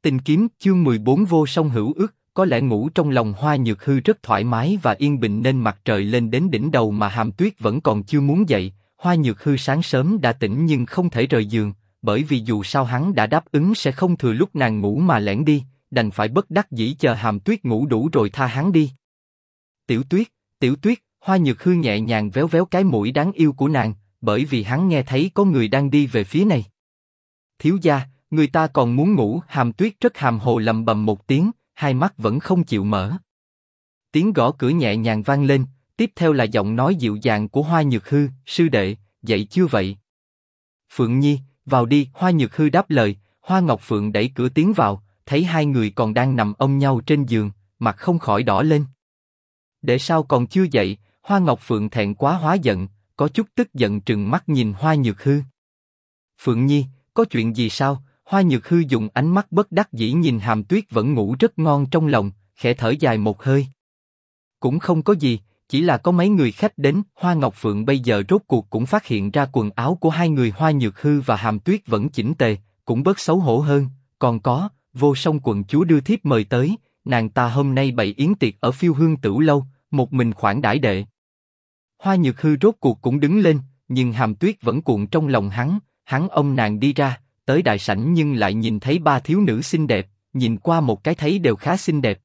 Tình kiếm chương 14 vô song hữu ước. Có lẽ ngủ trong lòng Hoa Nhược Hư rất thoải mái và yên bình nên mặt trời lên đến đỉnh đầu mà Hàm Tuyết vẫn còn chưa muốn dậy. Hoa Nhược Hư sáng sớm đã tỉnh nhưng không thể rời giường, bởi vì dù sao hắn đã đáp ứng sẽ không thừa lúc nàng ngủ mà lẻn đi, đành phải bất đắc dĩ chờ Hàm Tuyết ngủ đủ rồi tha hắn đi. Tiểu Tuyết, Hoa Nhược Hư nhẹ nhàng véo véo cái mũi đáng yêu của nàng, bởi vì hắn nghe thấy có người đang đi về phía này. Thiếu gia, người ta còn muốn ngủ. Hàm Tuyết rất hàm hồ lầm bầm một tiếng, hai mắt vẫn không chịu mở. Tiếng gõ cửa nhẹ nhàng vang lên, tiếp theo là giọng nói dịu dàng của Hoa Nhược Hư, sư đệ, dậy chưa vậy? Phượng Nhi, vào đi. Hoa Nhược Hư đáp lời. Hoa Ngọc Phượng đẩy cửa tiến vào, thấy hai người còn đang nằm ôm nhau trên giường, mặt không khỏi đỏ lên. Để sao còn chưa dậy? Hoa Ngọc Phượng thẹn quá hóa giận, có chút tức giận trừng mắt nhìn Hoa Nhược Hư. Phượng Nhi, có chuyện gì sao? Hoa Nhược Hư dùng ánh mắt bất đắc dĩ nhìn Hàm Tuyết vẫn ngủ rất ngon trong lòng, khẽ thở dài một hơi. Cũng không có gì, chỉ là có mấy người khách đến. Hoa Ngọc Phượng bây giờ rốt cuộc cũng phát hiện ra quần áo của hai người Hoa Nhược Hư và Hàm Tuyết vẫn chỉnh tề, cũng bớt xấu hổ hơn. Còn có, Vô Song quận chúa đưa thiếp mời tới, nàng ta hôm nay bày yến tiệc ở Phiêu Hương Tửu lâu, một mình khoản đãi đệ. Hoa Nhược Hư rốt cuộc cũng đứng lên, nhưng Hàm Tuyết vẫn cuộn trong lòng hắn ôm nàng đi ra, tới đại sảnh nhưng lại nhìn thấy ba thiếu nữ xinh đẹp, nhìn qua một cái thấy đều khá xinh đẹp.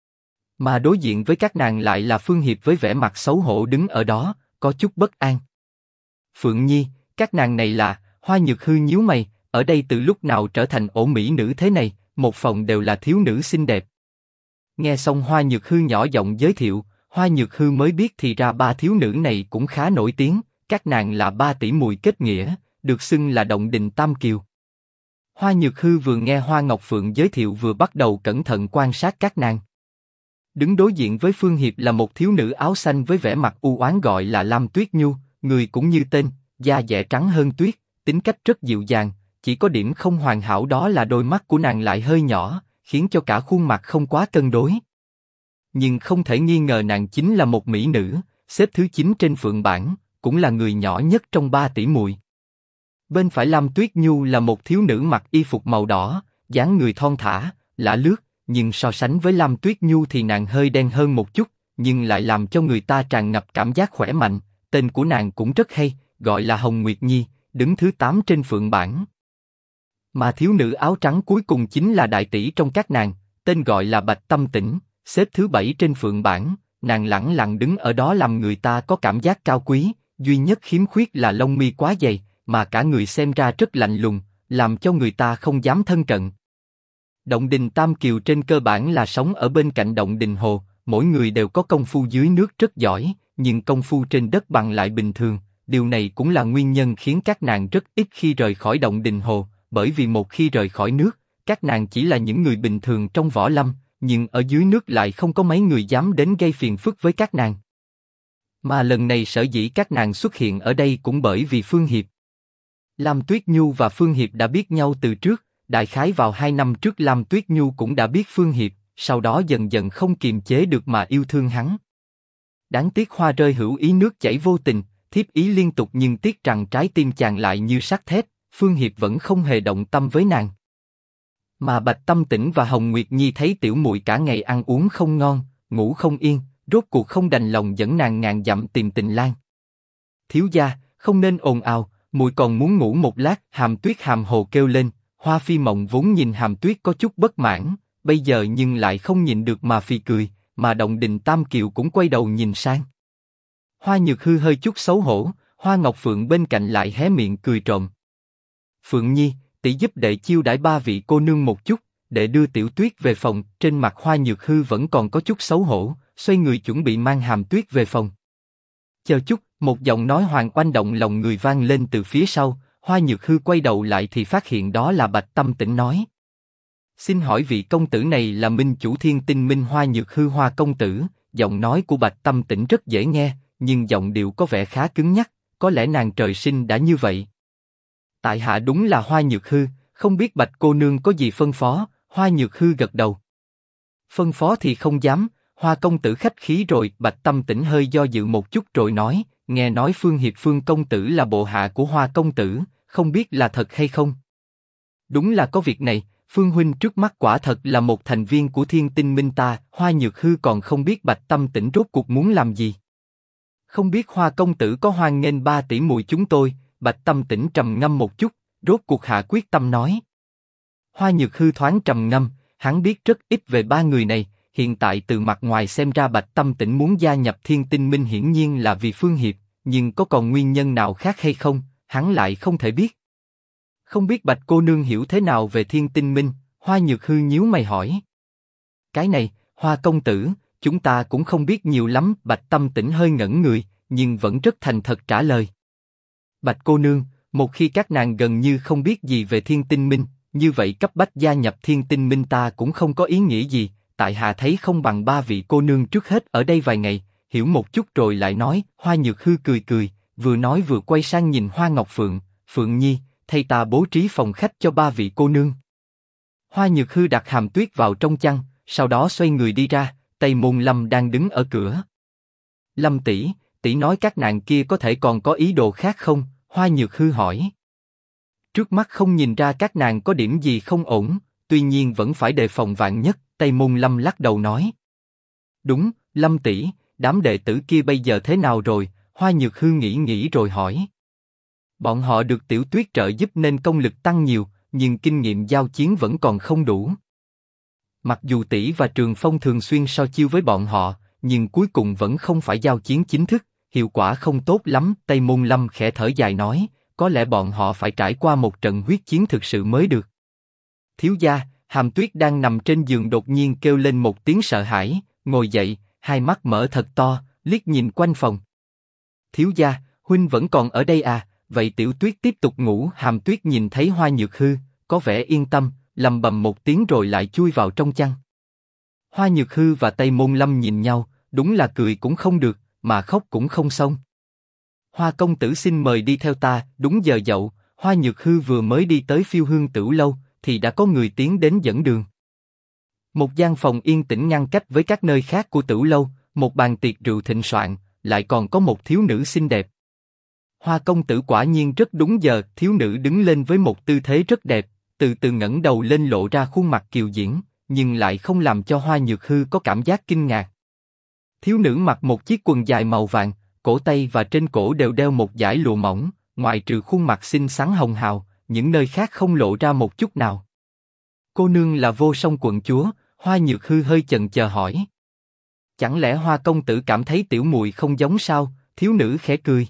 Mà đối diện với các nàng lại là Phương Hiệp với vẻ mặt xấu hổ đứng ở đó, có chút bất an. Phượng Nhi, các nàng này là? Hoa Nhược Hư nhíu mày, ở đây từ lúc nào trở thành ổ mỹ nữ thế này, một phòng đều là thiếu nữ xinh đẹp. Nghe xong Hoa Nhược Hư nhỏ giọng giới thiệu, Hoa Nhược Hư mới biết thì ra ba thiếu nữ này cũng khá nổi tiếng, các nàng là ba tỷ muội kết nghĩa, được xưng là Động Đình Tam Kiều. Hoa Nhược Hư vừa nghe Hoa Ngọc Phượng giới thiệu vừa bắt đầu cẩn thận quan sát các nàng. Đứng đối diện với Phương Hiệp là một thiếu nữ áo xanh với vẻ mặt u oán gọi là Lam Tuyết Nhu, người cũng như tên, da dẻ trắng hơn tuyết, tính cách rất dịu dàng, chỉ có điểm không hoàn hảo đó là đôi mắt của nàng lại hơi nhỏ, khiến cho cả khuôn mặt không quá cân đối. Nhưng không thể nghi ngờ nàng chính là một mỹ nữ, xếp thứ 9 trên phượng bảng, cũng là người nhỏ nhất trong ba tỷ muội. Bên phải Lam Tuyết Nhu là một thiếu nữ mặc y phục màu đỏ, dáng người thon thả, lả lướt, nhưng so sánh với Lam Tuyết Nhu thì nàng hơi đen hơn một chút, nhưng lại làm cho người ta tràn ngập cảm giác khỏe mạnh. Tên của nàng cũng rất hay, gọi là Hồng Nguyệt Nhi, đứng thứ 8 trên phượng bảng. Mà thiếu nữ áo trắng cuối cùng chính là đại tỷ trong các nàng, tên gọi là Bạch Tâm Tĩnh, xếp thứ 7 trên phượng bảng. Nàng lẳng lặng đứng ở đó làm người ta có cảm giác cao quý, duy nhất khiếm khuyết là lông mi quá dày, mà cả người xem ra rất lạnh lùng, làm cho người ta không dám thân cận. Động Đình Tam Kiều trên cơ bản là sống ở bên cạnh Động Đình Hồ, mỗi người đều có công phu dưới nước rất giỏi, nhưng công phu trên đất bằng lại bình thường. Điều này cũng là nguyên nhân khiến các nàng rất ít khi rời khỏi Động Đình Hồ, bởi vì một khi rời khỏi nước, các nàng chỉ là những người bình thường trong võ lâm, nhưng ở dưới nước lại không có mấy người dám đến gây phiền phức với các nàng. Mà lần này sở dĩ các nàng xuất hiện ở đây cũng bởi vì Phương Hiệp. Lam Tuyết Nhu và Phương Hiệp đã biết nhau từ trước, đại khái vào 2 năm trước Lam Tuyết Nhu cũng đã biết Phương Hiệp, sau đó dần dần không kiềm chế được mà yêu thương hắn. Đáng tiếc hoa rơi hữu ý nước chảy vô tình, thiếp ý liên tục nhưng tiếc rằng trái tim chàng lại như sắt thép, Phương Hiệp vẫn không hề động tâm với nàng. Mà Bạch Tâm Tĩnh và Hồng Nguyệt Nhi thấy tiểu muội cả ngày ăn uống không ngon, ngủ không yên, rốt cuộc không đành lòng dẫn nàng ngàn dặm tìm Tình Lang. Thiếu gia, không nên ồn ào, muội còn muốn ngủ một lát. Hàm Tuyết hàm hồ kêu lên. Hoa Phi Mộng vốn nhìn Hàm Tuyết có chút bất mãn, bây giờ nhưng lại không nhịn được mà phì cười, mà Động Đình Tam Kiều cũng quay đầu nhìn sang. Hoa Nhược Hư hơi chút xấu hổ, Hoa Ngọc Phượng bên cạnh lại hé miệng cười trộm. Phượng Nhi, tỷ giúp đệ chiêu đãi ba vị cô nương một chút, đệ đưa Tiểu Tuyết về phòng. Trên mặt Hoa Nhược Hư vẫn còn có chút xấu hổ, xoay người chuẩn bị mang Hàm Tuyết về phòng. Chờ chút, một giọng nói hoàng oanh động lòng người vang lên từ phía sau. Hoa Nhược Hư quay đầu lại thì phát hiện đó là Bạch Tâm Tĩnh nói. Xin hỏi vị công tử này là Minh Chủ Thiên Tinh Minh Hoa Nhược Hư Hoa công tử. Giọng nói của Bạch Tâm Tĩnh rất dễ nghe, nhưng giọng điệu có vẻ khá cứng nhắc, có lẽ nàng trời sinh đã như vậy. Tại hạ đúng là Hoa Nhược Hư, không biết Bạch cô nương có gì phân phó. Hoa Nhược Hư gật đầu. Phân phó thì không dám, Hoa công tử khách khí rồi. Bạch Tâm Tĩnh hơi do dự một chút rồi nói, nghe nói Phương Hiệp Phương công tử là bộ hạ của Hoa công tử, không biết là thật hay không. Đúng là có việc này. Phương huynh trước mắt quả thật là một thành viên của Thiên Tinh Minh ta, Hoa Nhược Hư còn không biết Bạch Tâm Tĩnh rốt cuộc muốn làm gì. Không biết Hoa công tử có hoan nghênh ba tỷ muội chúng tôi, Bạch Tâm Tĩnh trầm ngâm một chút, rốt cuộc hạ quyết tâm nói. Hoa Nhược Hư thoáng trầm ngâm, hắn biết rất ít về ba người này, hiện tại từ mặt ngoài xem ra Bạch Tâm Tĩnh muốn gia nhập Thiên Tinh Minh hiển nhiên là vì Phương Hiệp, nhưng có còn nguyên nhân nào khác hay không, hắn lại không thể biết. Không biết Bạch cô nương hiểu thế nào về Thiên Tinh Minh, Hoa Nhược Hư nhíu mày hỏi. Cái này, Hoa công tử, chúng ta cũng không biết nhiều lắm, Bạch Tâm Tĩnh hơi ngẩn người, nhưng vẫn rất thành thật trả lời. Bạch cô nương, một khi các nàng gần như không biết gì về Thiên Tinh Minh, như vậy cấp bách gia nhập Thiên Tinh Minh ta cũng không có ý nghĩa gì, tại hạ thấy không bằng ba vị cô nương trước hết ở đây vài ngày, hiểu một chút rồi lại nói. Hoa Nhược Hư cười cười, vừa nói vừa quay sang nhìn Hoa Ngọc Phượng, Phượng Nhi, thay ta bố trí phòng khách cho ba vị cô nương. Hoa Nhược Hư đặt Hàm Tuyết vào trong chăn, sau đó xoay người đi ra, Tây Môn Lâm đang đứng ở cửa. Lâm tỷ, tỷ nói các nàng kia có thể còn có ý đồ khác không? Hoa Nhược Hư hỏi. Trước mắt không nhìn ra các nàng có điểm gì không ổn, tuy nhiên vẫn phải đề phòng vạn nhất. Tây Môn Lâm lắc đầu nói. Đúng, Lâm tỷ, đám đệ tử kia bây giờ thế nào rồi? Hoa Nhược Hư nghĩ rồi hỏi. Bọn họ được Tiểu Tuyết trợ giúp nên công lực tăng nhiều, nhưng kinh nghiệm giao chiến vẫn còn không đủ. Mặc dù tỷ và Trường Phong thường xuyên so chiêu với bọn họ, nhưng cuối cùng vẫn không phải giao chiến chính thức, hiệu quả không tốt lắm. Tây Môn Lâm khẽ thở dài nói, có lẽ bọn họ phải trải qua một trận huyết chiến thực sự mới được. Thiếu gia, Hàm Tuyết đang nằm trên giường đột nhiên kêu lên một tiếng sợ hãi, ngồi dậy, hai mắt mở thật to, liếc nhìn quanh phòng. Thiếu gia, huynh vẫn còn ở đây à? Vậy Tiểu Tuyết tiếp tục ngủ. Hàm Tuyết nhìn thấy Hoa Nhược Hư, có vẻ yên tâm, lầm bầm một tiếng rồi lại chui vào trong chăn. Hoa Nhược Hư và Tây Môn Lâm nhìn nhau, đúng là cười cũng không được, mà khóc cũng không xong. Hoa công tử xin mời đi theo ta. Đúng giờ dậu, Hoa Nhược Hư vừa mới đi tới Phiêu Hương Tửu lâu, thì đã có người tiến đến dẫn đường. Một gian phòng yên tĩnh ngăn cách với các nơi khác của Tửu lâu, một bàn tiệc rượu thịnh soạn, lại còn có một thiếu nữ xinh đẹp. Hoa công tử quả nhiên rất đúng giờ. Thiếu nữ đứng lên với một tư thế rất đẹp, từ từ ngẩng đầu lên lộ ra khuôn mặt kiều diễm, nhưng lại không làm cho Hoa Nhược Hư có cảm giác kinh ngạc. Thiếu nữ mặc một chiếc quần dài màu vàng, cổ tay và trên cổ đều đeo một dải lụa mỏng, ngoại trừ khuôn mặt xinh xắn hồng hào, những nơi khác không lộ ra một chút nào. Cô nương là Vô Song quận chúa. Hoa Nhược Hư hơi chần chờ hỏi. Chẳng lẽ Hoa công tử cảm thấy tiểu muội không giống sao? Thiếu nữ khẽ cười.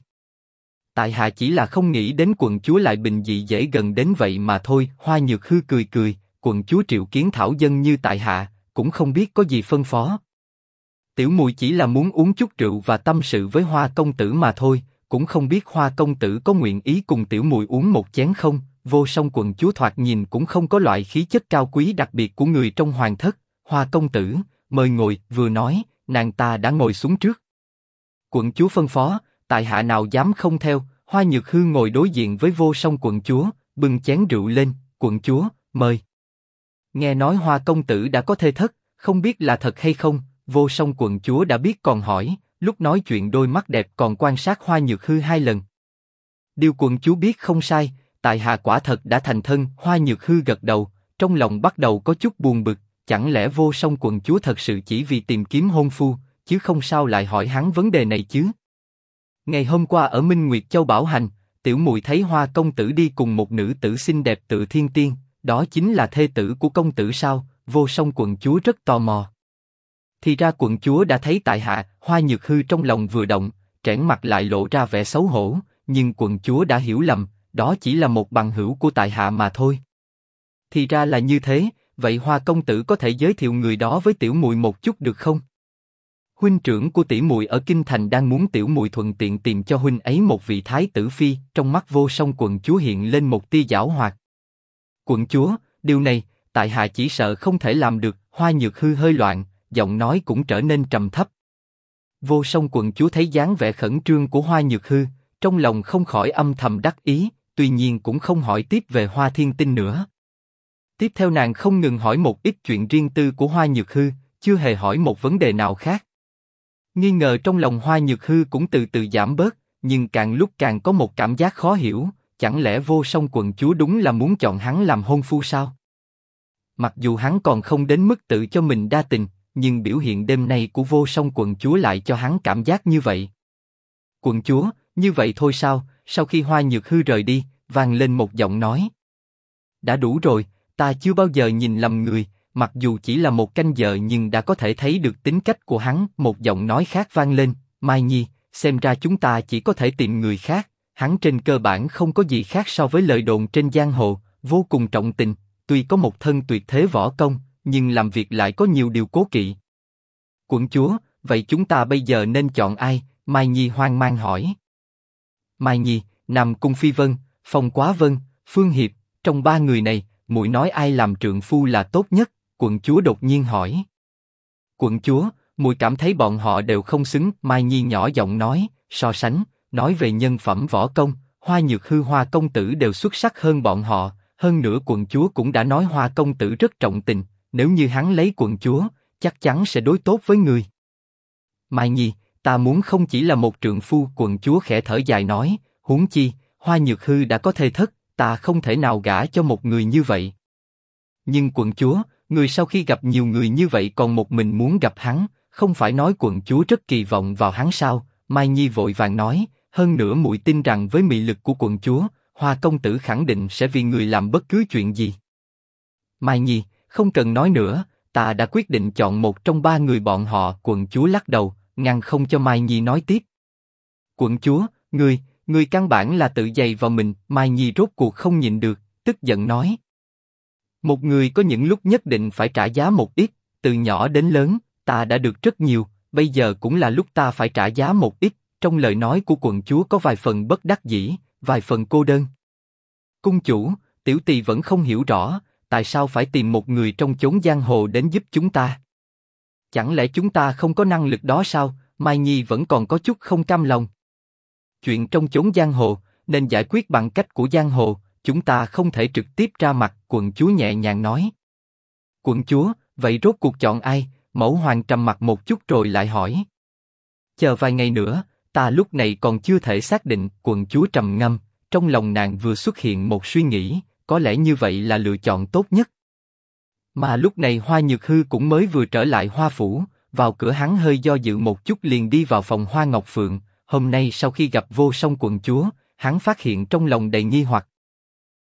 Tại hạ chỉ là không nghĩ đến quận chúa lại bình dị dễ gần đến vậy mà thôi. Hoa Nhược Hư cười cười, quận chúa triệu kiến thảo dân như tại hạ, cũng không biết có gì phân phó. Tiểu muội chỉ là muốn uống chút rượu và tâm sự với Hoa công tử mà thôi, cũng không biết Hoa công tử có nguyện ý cùng tiểu muội uống một chén không? Vô Song quận chúa thoạt nhìn cũng không có loại khí chất cao quý đặc biệt của người trong hoàng thất. Hoa công tử, mời ngồi. Vừa nói, nàng ta đã ngồi xuống trước. Quận chúa phân phó, tại hạ nào dám không theo. Hoa Nhược Hư ngồi đối diện với Vô Song quận chúa, bưng chén rượu lên. Quận chúa, mời. Nghe nói Hoa công tử đã có thê thất, không biết là thật hay không? Vô Song quận chúa đã biết còn hỏi, lúc nói chuyện đôi mắt đẹp còn quan sát Hoa Nhược Hư 2 lần. Điều quận chúa biết không sai, tại hạ quả thật đã thành thân. Hoa Nhược Hư gật đầu, trong lòng bắt đầu có chút buồn bực, chẳng lẽ Vô Song quận chúa thật sự chỉ vì tìm kiếm hôn phu, chứ không sao lại hỏi hắn vấn đề này chứ? Ngày hôm qua ở Minh Nguyệt Châu Bảo Hành, tiểu muội thấy Hoa công tử đi cùng một nữ tử xinh đẹp tựa thiên tiên, đó chính là thê tử của công tử sao? Vô Song quận chúa rất tò mò. Thì ra quận chúa đã thấy tại hạ. Hoa Nhược Hư trong lòng vừa động, trẻn mặt lại lộ ra vẻ xấu hổ, nhưng quận chúa đã hiểu lầm, đó chỉ là một bằng hữu của tại hạ mà thôi. Thì ra là như thế, vậy Hoa công tử có thể giới thiệu người đó với tiểu muội một chút được không? Huynh trưởng của tỷ muội ở kinh thành đang muốn tiểu muội thuận tiện tìm cho huynh ấy một vị thái tử phi. Trong mắt Vô Song quận chúa hiện lên một tia giảo hoạt. Quận chúa, điều này tại hạ chỉ sợ không thể làm được. Hoa Nhược Hư hơi loạn, giọng nói cũng trở nên trầm thấp. Vô Song quận chúa thấy dáng vẻ khẩn trương của Hoa Nhược Hư, trong lòng không khỏi âm thầm đắc ý, tuy nhiên cũng không hỏi tiếp về Hoa Thiên Tinh nữa. Tiếp theo nàng không ngừng hỏi một ít chuyện riêng tư của Hoa Nhược Hư, chưa hề hỏi một vấn đề nào khác. Nghi ngờ trong lòng Hoa Nhược Hư cũng từ từ giảm bớt, nhưng càng lúc càng có một cảm giác khó hiểu, chẳng lẽ Vô Song quận chúa đúng là muốn chọn hắn làm hôn phu sao? Mặc dù hắn còn không đến mức tự cho mình đa tình, nhưng biểu hiện đêm nay của vô song quận chúa lại cho hắn cảm giác như vậy. Quận chúa, như vậy thôi sao? Sau khi Hoa Nhược Hư rời đi, vang lên một giọng nói. Đã đủ rồi, ta chưa bao giờ nhìn lầm người, mặc dù chỉ là một canh giờ nhưng đã có thể thấy được tính cách của hắn. Một giọng nói khác vang lên, Mai Nhi, xem ra chúng ta chỉ có thể tìm người khác. Hắn trên cơ bản không có gì khác so với lời đồn trên giang hồ, vô cùng trọng tình, tuy có một thân tuyệt thế võ công, nhưng làm việc lại có nhiều điều cố kỵ. Quận chúa, vậy chúng ta bây giờ nên chọn ai? Mai Nhi hoang mang hỏi. Mai Nhi, Nam Cung Phi Vân, Phong Quá Vân, Phương Hiệp, trong ba người này, muội nói ai làm trượng phu là tốt nhất? Quận chúa đột nhiên hỏi. Quận chúa, muội cảm thấy bọn họ đều không xứng. Mai Nhi nhỏ giọng nói, so sánh, nói về nhân phẩm võ công, Hoa Nhược Hư Hoa công tử đều xuất sắc hơn bọn họ. Hơn nữa quận chúa cũng đã nói Hoa công tử rất trọng tình, nếu như hắn lấy quận chúa, chắc chắn sẽ đối tốt với người. Mai Nhi, ta muốn không chỉ là một trượng phu. Quận chúa khẽ thở dài nói, huống chi, Hoa Nhược Hư đã có thê thất, ta không thể nào gả cho một người như vậy. Nhưng quận chúa, người sau khi gặp nhiều người như vậy còn một mình muốn gặp hắn, không phải nói quận chúa rất kỳ vọng vào hắn sao? Mai Nhi vội vàng nói, hơn nữa muội tin rằng với mị lực của quận chúa, Hoa công tử khẳng định sẽ vì người làm bất cứ chuyện gì. Mai Nhi, không cần nói nữa, ta đã quyết định chọn một trong ba người bọn họ. Quận chúa lắc đầu, ngăn không cho Mai Nhi nói tiếp. Quận chúa, ngươi căn bản là tự giày vào mình. Mai Nhi rốt cuộc không nhịn được, tức giận nói. Một người có những lúc nhất định phải trả giá một ít, từ nhỏ đến lớn, ta đã được rất nhiều, bây giờ cũng là lúc ta phải trả giá một ít. Trong lời nói của quận chúa có vài phần bất đắc dĩ, vài phần cô đơn. Cung chủ, tiểu tỳ vẫn không hiểu rõ, tại sao phải tìm một người trong chốn giang hồ đến giúp chúng ta? Chẳng lẽ chúng ta không có năng lực đó sao? Mai Nhi vẫn còn có chút không cam lòng. Chuyện trong chốn giang hồ, nên giải quyết bằng cách của giang hồ, chúng ta không thể trực tiếp ra mặt. Quận chúa nhẹ nhàng nói. Quận chúa, vậy rốt cuộc chọn ai? Mẫu hoàng trầm mặt một chút rồi lại hỏi. Chờ vài ngày nữa, ta lúc này còn chưa thể xác định. Quận chúa trầm ngâm, trong lòng nàng vừa xuất hiện một suy nghĩ, có lẽ như vậy là lựa chọn tốt nhất. Mà lúc này Hoa Nhược Hư cũng mới vừa trở lại Hoa Phủ, vào cửa hắn hơi do dự một chút liền đi vào phòng Hoa Ngọc Phượng. Hôm nay sau khi gặp vô song quận chúa, hắn phát hiện trong lòng đầy nghi hoặc.